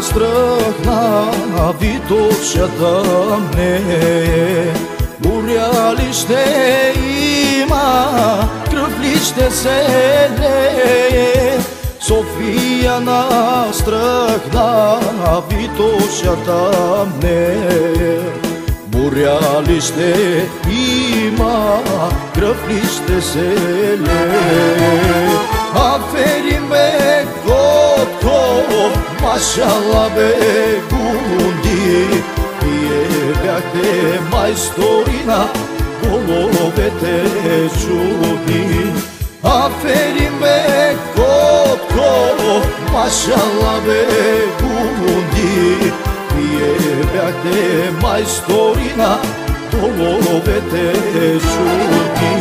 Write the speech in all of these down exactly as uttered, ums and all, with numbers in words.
Vitočata me Burealište ima, krvlište se leje Sofija nastrahna, Vitočata me Burealište ima, krvlište se leje Aferin be gotkov, mašala be gundi Jebate majstorina, golove te čudni Aferin be gotkov, mašala be gundi Jebate majstorina, golove te čudni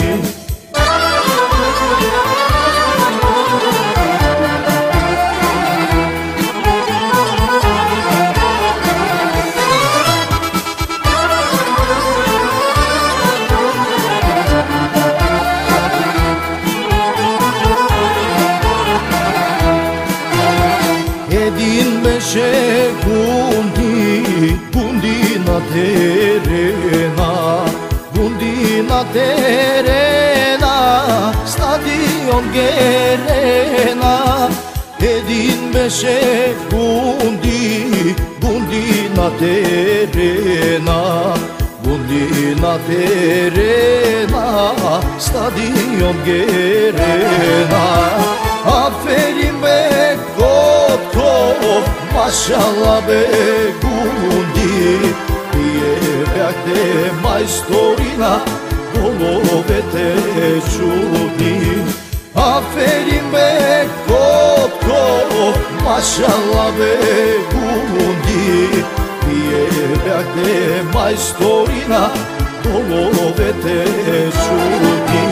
Edin beše gundi, gundi na terena Gundi na terena, stadion Gerena Edin beše gundi, gundi na terena Gundi na terena, stadion Gerena Aferin be gotkov, mašala be gundi Jebate majstorina, golove te čudni Aferin be gotkov, mašala be gundi Jebate majstorina, golove te čudni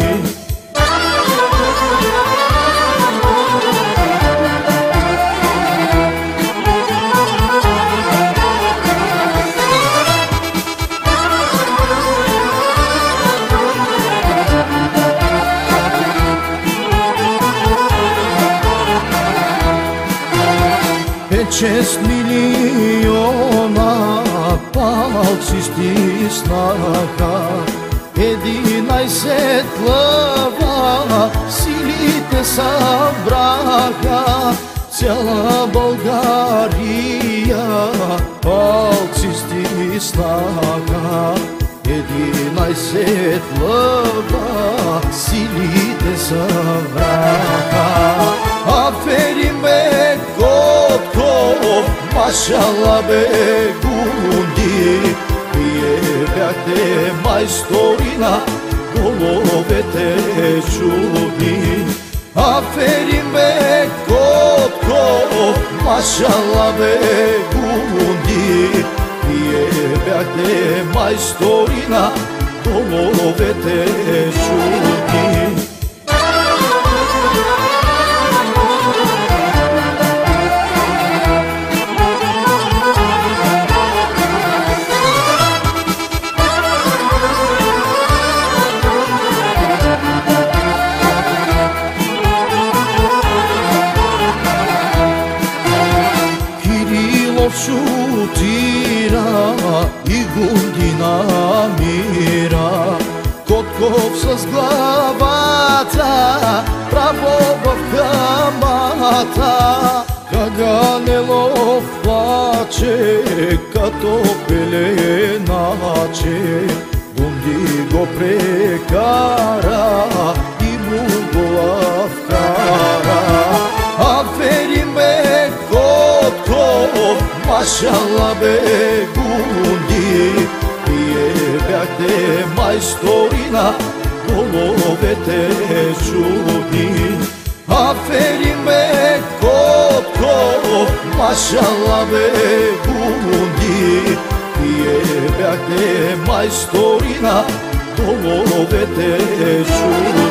Šest miliona palci stisnaha Jedinaj svetlava, silite sa braha Cijela Bolgarija palci stisnaha Jedinaj svetlava, silite sa braha Aferin be gotkov, mašala be gundi Jebate majstorina, golove te čudni Aferin be gotkov, mašala be gundi Jebate majstorina, golove te čudni šutira i gundina mira Kotkov sa zglavata, pravobov kamata Kaganelov plače, katopele nače Gundi go prekara i mugolav kara Aferin be gotkov, mašala be gundi Jebate majstorina, golove te čudni Aferin be gotkov, mašala be gundi Jebate majstorina, golove te čudni